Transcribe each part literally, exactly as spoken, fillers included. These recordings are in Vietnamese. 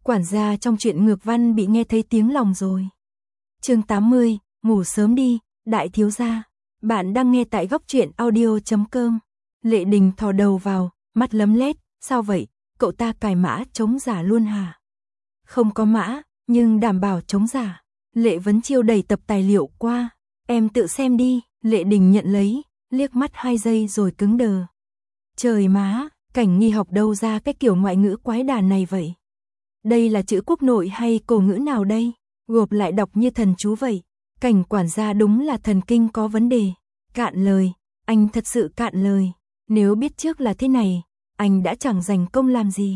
Quản gia trong truyện ngược văn bị nghe thấy tiếng lòng rồi. Chương tám mươi, ngủ sớm đi, đại thiếu gia. Bạn đang nghe tại góc truyện audio chấm com. Lệ Đình thò đầu vào, mắt lấm lét, sao vậy, cậu ta cài mã chống giả luôn hả? Không có mã, nhưng đảm bảo chống giả. Lệ Vấn Chiêu đẩy tập tài liệu qua, em tự xem đi. Lệ Đình nhận lấy, liếc mắt hai giây rồi cứng đờ. Trời má, Cảnh Nghi học đâu ra cái kiểu ngoại ngữ quái đản này vậy? Đây là chữ quốc nội hay cổ ngữ nào đây? Gộp lại đọc như thần chú vậy. Cảnh quản gia đúng là thần kinh có vấn đề. Cạn lời, anh thật sự cạn lời. Nếu biết trước là thế này, anh đã chẳng dành công làm gì.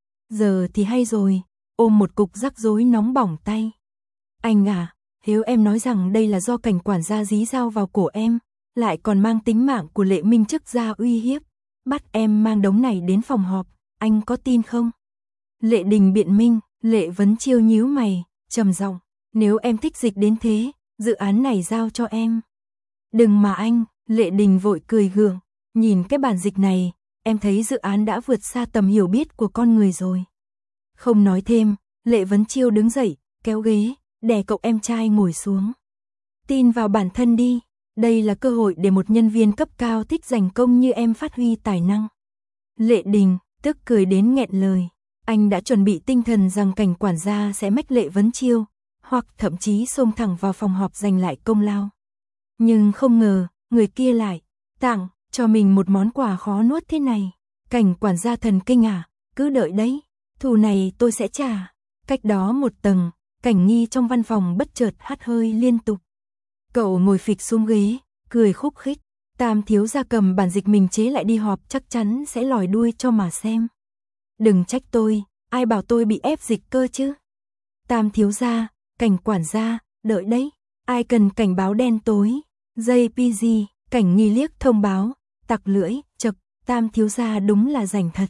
Giờ thì hay rồi, ôm một cục rắc rối nóng bỏng tay. Anh à, nếu em nói rằng đây là do cảnh quản gia dí dao vào cổ em, lại còn mang tính mạng của Lệ Minh Chức ra uy hiếp, bắt em mang đống này đến phòng họp, anh có tin không? Lệ Đình biện minh. Lệ Vấn Chiêu nhíu mày, trầm giọng, nếu em thích dịch đến thế, dự án này giao cho em. Đừng mà anh. Lệ Đình vội cười gượng, nhìn cái bản dịch này, em thấy dự án đã vượt xa tầm hiểu biết của con người rồi. Không nói thêm, Lệ Vấn Chiêu đứng dậy, kéo ghế, đè cậu em trai ngồi xuống. Tin vào bản thân đi, đây là cơ hội để một nhân viên cấp cao thích giành công như em phát huy tài năng. Lệ Đình tức cười đến nghẹn lời. Anh đã chuẩn bị tinh thần rằng cảnh quản gia sẽ mách Lệ Vấn Chiêu, hoặc thậm chí xông thẳng vào phòng họp giành lại công lao. Nhưng không ngờ, người kia lại tặng cho mình một món quà khó nuốt thế này. Cảnh quản gia thần kinh à, cứ đợi đấy, thù này tôi sẽ trả. Cách đó một tầng, Cảnh Nghi trong văn phòng bất chợt hắt hơi liên tục. Cậu ngồi phịch xuống ghế, cười khúc khích. Tam thiếu gia cầm bản dịch mình chế lại đi họp chắc chắn sẽ lòi đuôi cho mà xem. Đừng trách tôi, ai bảo tôi bị ép dịch cơ chứ. Tam thiếu gia, cảnh quản gia, đợi đấy, ai cần cảnh báo đen tối. gi pê giê, Cảnh Nghi liếc thông báo, tặc lưỡi, chậc, Tam thiếu gia đúng là rảnh thật.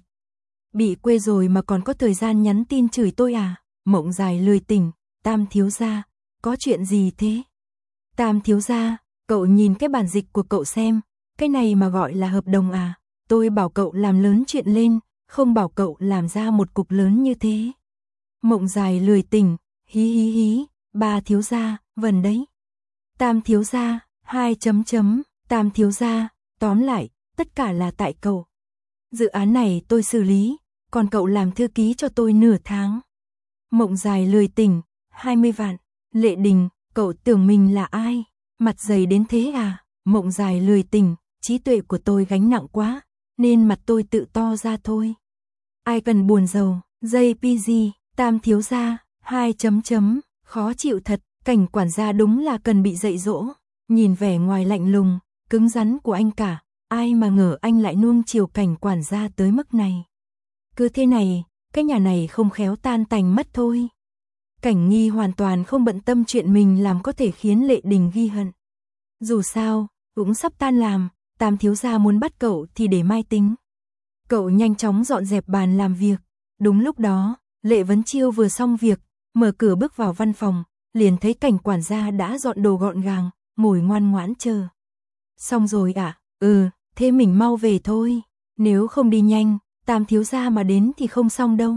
Bị quê rồi mà còn có thời gian nhắn tin chửi tôi à? Mộng dài lười tỉnh. Tam thiếu gia, có chuyện gì thế? Tam thiếu gia, cậu nhìn cái bản dịch của cậu xem, cái này mà gọi là hợp đồng à? Tôi bảo cậu làm lớn chuyện lên, không bảo cậu làm ra một cục lớn như thế. Mộng dài lười tỉnh, hí hí hí, ba thiếu gia, vần đấy. Tam thiếu gia, hai chấm chấm, tam thiếu gia, tóm lại, tất cả là tại cậu. Dự án này tôi xử lý, còn cậu làm thư ký cho tôi nửa tháng. Mộng dài lười tỉnh, hai mươi vạn. Lệ Đình, cậu tưởng mình là ai? Mặt dày đến thế à? Mộng dài lười tỉnh, trí tuệ của tôi gánh nặng quá, nên mặt tôi tự to ra thôi. Ai cần buồn rầu, gi pê giê, tam thiếu gia, hai chấm chấm, khó chịu thật, cảnh quản gia đúng là cần bị dạy dỗ. Nhìn vẻ ngoài lạnh lùng, cứng rắn của anh cả, ai mà ngờ anh lại nuông chiều cảnh quản gia tới mức này. Cứ thế này, cái nhà này không khéo tan tành mất thôi. Cảnh Nghi hoàn toàn không bận tâm chuyện mình làm có thể khiến Lệ Đình ghi hận. Dù sao, cũng sắp tan làm, tam thiếu gia muốn bắt cậu thì để mai tính. Cậu nhanh chóng dọn dẹp bàn làm việc. Đúng lúc đó, Lệ Vấn Chiêu vừa xong việc, mở cửa bước vào văn phòng, liền thấy cảnh quản gia đã dọn đồ gọn gàng, ngồi ngoan ngoãn chờ. Xong rồi ạ, à? Ừ, thế mình mau về thôi. Nếu không đi nhanh, tam thiếu gia mà đến thì không xong đâu.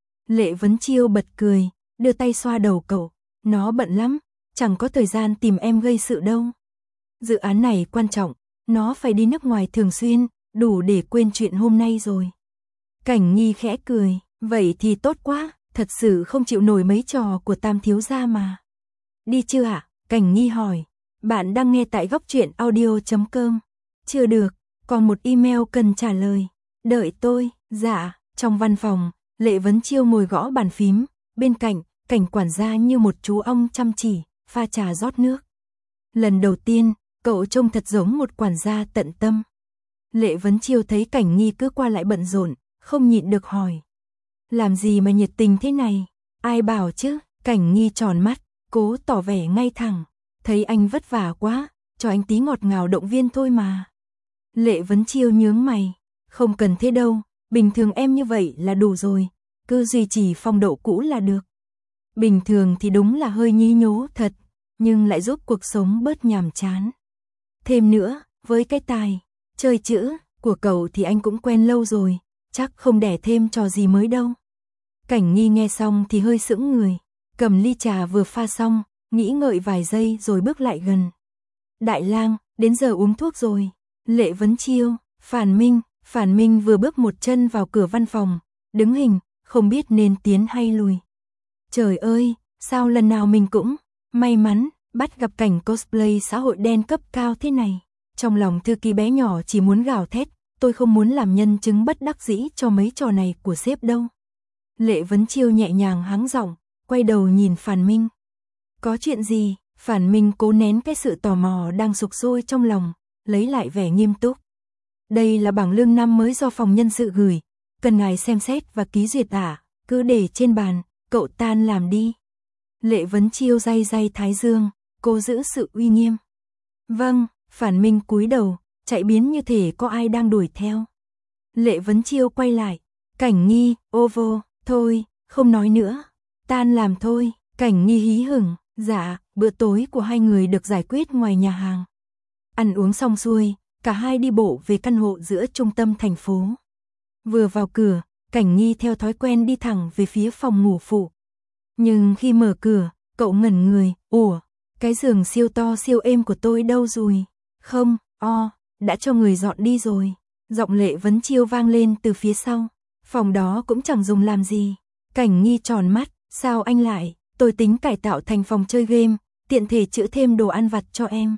Lệ Vấn Chiêu bật cười, đưa tay xoa đầu cậu. Nó bận lắm, chẳng có thời gian tìm em gây sự đâu. Dự án này quan trọng, nó phải đi nước ngoài thường xuyên, đủ để quên chuyện hôm nay rồi. Cảnh Nghi khẽ cười, vậy thì tốt quá, thật sự không chịu nổi mấy trò của tam thiếu gia mà. Đi chưa ạ? À? Cảnh Nghi hỏi. Bạn đang nghe tại góc truyện audio chấm com. Chưa được, còn một email cần trả lời. Đợi tôi. Dạ. Trong văn phòng, Lệ Vấn Chiêu ngồi gõ bàn phím, bên cạnh, cảnh quản gia như một chú ong chăm chỉ, pha trà rót nước. Lần đầu tiên, cậu trông thật giống một quản gia tận tâm. Lệ Vấn Chiêu thấy Cảnh Nghi cứ qua lại bận rộn, không nhịn được hỏi. Làm gì mà nhiệt tình thế này? Ai bảo chứ? Cảnh Nghi tròn mắt, cố tỏ vẻ ngay thẳng. Thấy anh vất vả quá, cho anh tí ngọt ngào động viên thôi mà. Lệ Vấn Chiêu nhướng mày. Không cần thế đâu, bình thường em như vậy là đủ rồi. Cứ duy trì phong độ cũ là được. Bình thường thì đúng là hơi nhí nhố thật, nhưng lại giúp cuộc sống bớt nhàm chán. Thêm nữa, với cái tài chơi chữ của cậu thì anh cũng quen lâu rồi, chắc không đẻ thêm trò gì mới đâu. Cảnh Nghi nghe xong thì hơi sững người, cầm ly trà vừa pha xong, nghĩ ngợi vài giây rồi bước lại gần. Đại lang, đến giờ uống thuốc rồi. Lệ Vấn Chiêu, Phản Minh, Phản Minh vừa bước một chân vào cửa văn phòng, đứng hình, không biết nên tiến hay lùi. Trời ơi, sao lần nào mình cũng may mắn bắt gặp cảnh cosplay xã hội đen cấp cao thế này. Trong lòng thư ký bé nhỏ chỉ muốn gào thét, tôi không muốn làm nhân chứng bất đắc dĩ cho mấy trò này của sếp đâu. Lệ Vấn Chiêu nhẹ nhàng hắng giọng, quay đầu nhìn Phản Minh. Có chuyện gì? Phản Minh cố nén cái sự tò mò đang sục sôi trong lòng, lấy lại vẻ nghiêm túc. Đây là bảng lương năm mới do phòng nhân sự gửi, cần ngài xem xét và ký duyệt à, cứ để trên bàn, cậu tan làm đi. Lệ Vấn Chiêu day day thái dương, cố giữ sự uy nghiêm. Vâng, Phản Minh cúi đầu, chạy biến như thể có ai đang đuổi theo. Lệ Vấn Chiêu quay lại, Cảnh Nghi, ô vô, thôi, không nói nữa, tan làm thôi. Cảnh Nghi hí hửng, dạ, bữa tối của hai người được giải quyết ngoài nhà hàng. Ăn uống xong xuôi, cả hai đi bộ về căn hộ giữa trung tâm thành phố. Vừa vào cửa, Cảnh Nghi theo thói quen đi thẳng về phía phòng ngủ phụ. Nhưng khi mở cửa, cậu ngẩn người, ủa, cái giường siêu to siêu êm của tôi đâu rồi? Không, o, đã cho người dọn đi rồi. Giọng Lệ Vấn Chiêu vang lên từ phía sau. Phòng đó cũng chẳng dùng làm gì. Cảnh Nghi tròn mắt, sao anh lại? Tôi tính cải tạo thành phòng chơi game, tiện thể chữa thêm đồ ăn vặt cho em.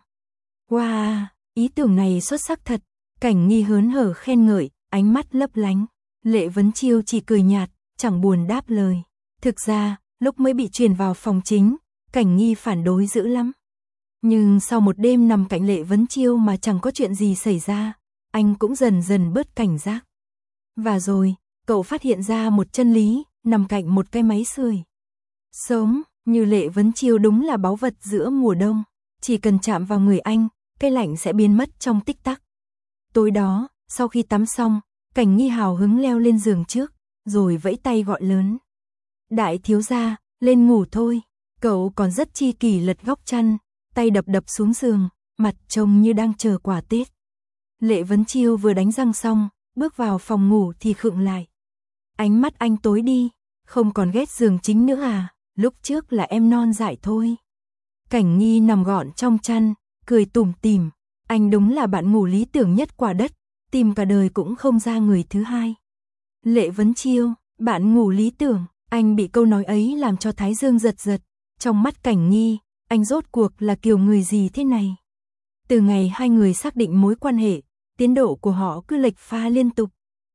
Wow, ý tưởng này xuất sắc thật. Cảnh Nghi hớn hở khen ngợi, ánh mắt lấp lánh. Lệ Vấn Chiêu chỉ cười nhạt, chẳng buồn đáp lời. Thực ra, lúc mới bị truyền vào phòng chính, Cảnh Nghi phản đối dữ lắm. Nhưng sau một đêm nằm cạnh Lệ Vấn Chiêu mà chẳng có chuyện gì xảy ra, anh cũng dần dần bớt cảnh giác. Và rồi, cậu phát hiện ra một chân lý, nằm cạnh một cái máy sưởi. Sống, như Lệ Vấn Chiêu đúng là báu vật giữa mùa đông, chỉ cần chạm vào người anh, cái lạnh sẽ biến mất trong tích tắc. Tối đó, sau khi tắm xong, Cảnh Nghi hào hứng leo lên giường trước, rồi vẫy tay gọi lớn. Đại thiếu gia, lên ngủ thôi. Cậu còn rất chi kỷ lật góc chăn, tay đập đập xuống giường, mặt trông như đang chờ quà Tết. Lệ Vấn Chiêu vừa đánh răng xong, bước vào phòng ngủ thì khựng lại. Ánh mắt anh tối đi, không còn ghét giường chính nữa à, lúc trước là em non dại thôi. Cảnh Nghi nằm gọn trong chăn, cười tủm tỉm, anh đúng là bạn ngủ lý tưởng nhất quả đất, tìm cả đời cũng không ra người thứ hai. Lệ Vấn Chiêu, bạn ngủ lý tưởng, anh bị câu nói ấy làm cho thái dương giật giật, trong mắt Cảnh Nghi, anh rốt cuộc là kiểu người gì thế này. Từ ngày hai người xác định mối quan hệ, tiến độ của họ cứ lệch pha liên tục.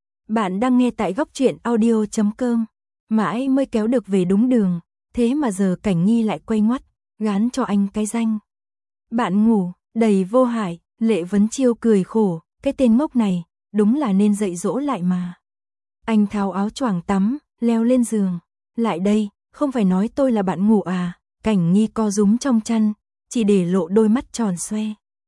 Bạn đang nghe tại góc truyện audio chấm com, mãi mới kéo được về đúng đường, thế mà giờ Cảnh Nghi lại quay ngoắt, gán cho anh cái danh. Bạn ngủ, đầy vô hại, Lệ Vấn Chiêu cười khổ, cái tên ngốc này, đúng là nên dạy dỗ lại mà. Anh tháo áo choàng tắm, leo lên giường, lại đây, không phải nói tôi là bạn ngủ à, Cảnh Nghi co rúm trong chăn, chỉ để lộ đôi mắt tròn xoe.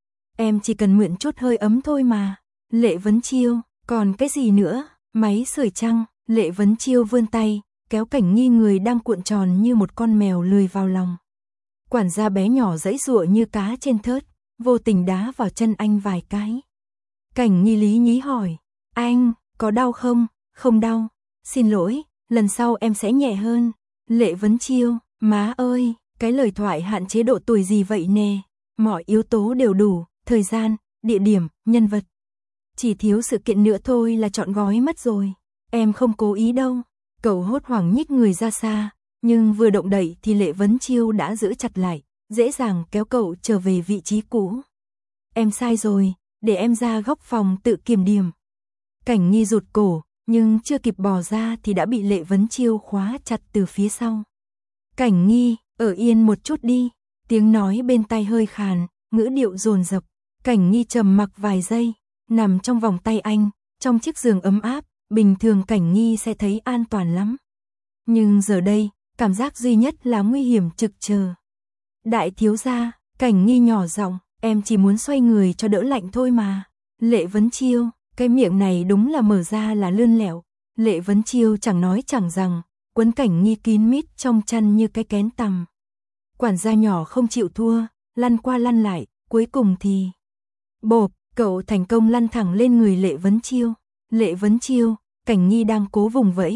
Em chỉ cần mượn chút hơi ấm thôi mà. Lệ Vấn Chiêu, còn cái gì nữa, máy sưởi chăng? Lệ Vấn Chiêu vươn tay, kéo Cảnh Nghi người đang cuộn tròn như một con mèo lười vào lòng. Quản gia bé nhỏ giãy giụa như cá trên thớt, vô tình đá vào chân anh vài cái. Cảnh Nghi lý nhí hỏi, anh, có đau không? Không đau, xin lỗi, lần sau em sẽ nhẹ hơn. Lệ Vấn Chiêu, má ơi, cái lời thoại hạn chế độ tuổi gì vậy nè, mọi yếu tố đều đủ, thời gian, địa điểm, nhân vật. Chỉ thiếu sự kiện nữa thôi là trọn gói mất rồi, em không cố ý đâu. Cậu hốt hoảng nhích người ra xa, nhưng vừa động đậy thì Lệ Vấn Chiêu đã giữ chặt lại, dễ dàng kéo cậu trở về vị trí cũ. Em sai rồi, để em ra góc phòng tự kiểm điểm. Cảnh Nghi rụt cổ, nhưng chưa kịp bò ra thì đã bị Lệ Vấn Chiêu khóa chặt từ phía sau. Cảnh Nghi, ở yên một chút đi, tiếng nói bên tai hơi khàn, ngữ điệu dồn dập. Cảnh Nghi trầm mặc vài giây, nằm trong vòng tay anh, trong chiếc giường ấm áp, bình thường Cảnh Nghi sẽ thấy an toàn lắm. Nhưng giờ đây, cảm giác duy nhất là nguy hiểm trực chờ. Đại thiếu gia, Cảnh Nghi nhỏ giọng, em chỉ muốn xoay người cho đỡ lạnh thôi mà. Lệ Vấn Chiêu, cái miệng này đúng là mở ra là lươn lẹo. Lệ Vấn Chiêu chẳng nói chẳng rằng, quấn Cảnh Nghi kín mít trong chăn như cái kén tằm. Quản gia nhỏ không chịu thua, lăn qua lăn lại, cuối cùng thì... Bộp, cậu thành công lăn thẳng lên người Lệ Vấn Chiêu. Lệ Vấn Chiêu, Cảnh Nghi đang cố vùng vẫy,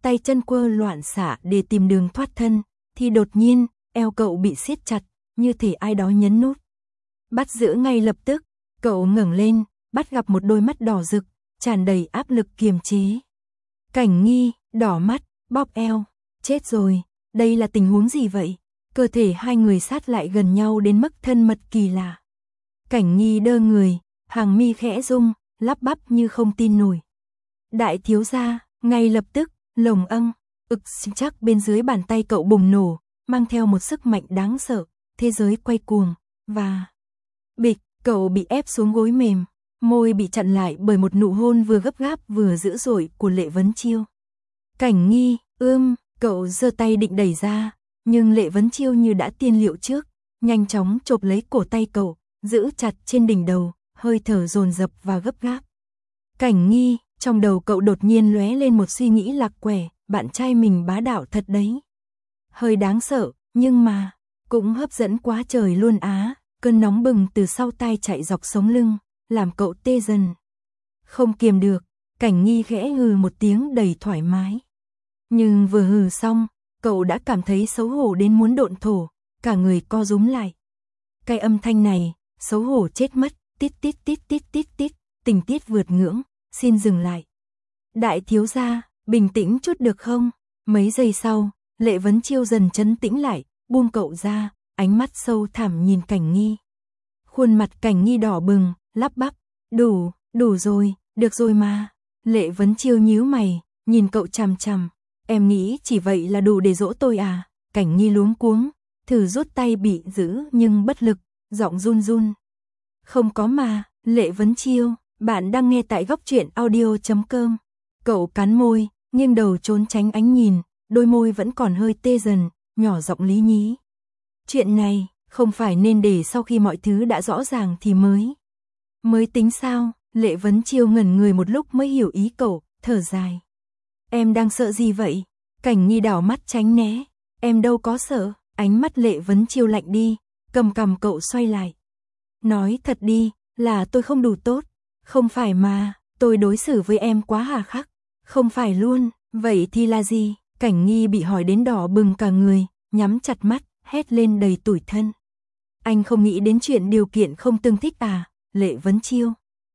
tay chân quơ loạn xạ để tìm đường thoát thân, thì đột nhiên, eo cậu bị siết chặt, như thể ai đó nhấn nút. Bắt giữ ngay lập tức, cậu ngẩng lên, bắt gặp một đôi mắt đỏ rực, tràn đầy áp lực kiềm chế. Cảnh Nghi, đỏ mắt, bóp eo, chết rồi, đây là tình huống gì vậy? Cơ thể hai người sát lại gần nhau đến mức thân mật kỳ lạ. Cảnh Nghi đơ người, hàng mi khẽ rung, lắp bắp như không tin nổi. Đại thiếu gia, ngay lập tức, lồng âng, ực chắc bên dưới bàn tay cậu bùng nổ, mang theo một sức mạnh đáng sợ, thế giới quay cuồng, và... Bịch, cậu bị ép xuống gối mềm, môi bị chặn lại bởi một nụ hôn vừa gấp gáp vừa dữ dội của Lệ Vấn Chiêu. Cảnh Nghi, ưm, cậu giơ tay định đẩy ra, nhưng Lệ Vấn Chiêu như đã tiên liệu trước, nhanh chóng chộp lấy cổ tay cậu, giữ chặt trên đỉnh đầu, hơi thở dồn dập và gấp gáp. Cảnh Nghi, trong đầu cậu đột nhiên lóe lên một suy nghĩ lạc quẻ, bạn trai mình bá đạo thật đấy. Hơi đáng sợ, nhưng mà, cũng hấp dẫn quá trời luôn á, cơn nóng bừng từ sau tai chạy dọc sống lưng, làm cậu tê dần. Không kiềm được, Cảnh Nghi khẽ hừ một tiếng đầy thoải mái. Nhưng vừa hừ xong, cậu đã cảm thấy xấu hổ đến muốn độn thổ, cả người co rúm lại. Cái âm thanh này, xấu hổ chết mất, tít tít tít tít tít tít, tình tiết vượt ngưỡng, xin dừng lại. Đại thiếu gia, bình tĩnh chút được không? Mấy giây sau, Lệ Vấn Chiêu dần trấn tĩnh lại, buông cậu ra, ánh mắt sâu thẳm nhìn Cảnh Nghi. Khuôn mặt Cảnh Nghi đỏ bừng, lắp bắp, đủ, đủ rồi, được rồi mà. Lệ Vấn Chiêu nhíu mày, nhìn cậu chằm chằm, em nghĩ chỉ vậy là đủ để dỗ tôi à? Cảnh Nghi luống cuống, thử rút tay bị giữ nhưng bất lực, giọng run run. Không có mà, Lệ Vấn Chiêu, bạn đang nghe tại góc truyện audio chấm com. Cậu cắn môi, nghiêng đầu trốn tránh ánh nhìn, đôi môi vẫn còn hơi tê dần, nhỏ giọng lý nhí. Chuyện này, không phải nên để sau khi mọi thứ đã rõ ràng thì mới. Mới tính sao? Lệ Vấn Chiêu ngẩn người một lúc mới hiểu ý cậu, thở dài. Em đang sợ gì vậy? Cảnh Nghi đảo mắt tránh né. Em đâu có sợ. Ánh mắt Lệ Vấn Chiêu lạnh đi, cầm cằm cậu xoay lại. Nói thật đi, là tôi không đủ tốt. Không phải mà, tôi đối xử với em quá hà khắc. Không phải luôn, vậy thì là gì? Cảnh Nghi bị hỏi đến đỏ bừng cả người, nhắm chặt mắt, hét lên đầy tủi thân. Anh không nghĩ đến chuyện điều kiện không tương thích à? Lệ Vấn Chiêu.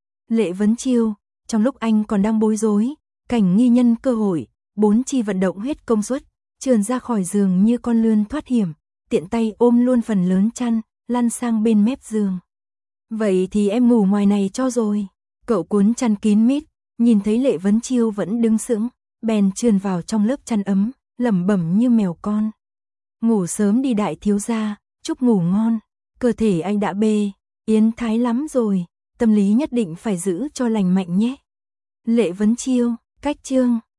Lệ Vấn Chiêu, trong lúc anh còn đang bối rối, Cảnh Nghi nhân cơ hội, bốn chi vận động hết công suất, trườn ra khỏi giường như con lươn thoát hiểm, tiện tay ôm luôn phần lớn chăn, lăn sang bên mép giường. Vậy thì em ngủ ngoài này cho rồi. Cậu cuốn chăn kín mít, nhìn thấy Lệ Vấn Chiêu vẫn đứng sững, bèn trườn vào trong lớp chăn ấm, lẩm bẩm như mèo con. Ngủ sớm đi đại thiếu gia, chúc ngủ ngon. Cơ thể anh đã bê, yến thái lắm rồi, tâm lý nhất định phải giữ cho lành mạnh nhé. Lệ Vấn Chiêu, cách chương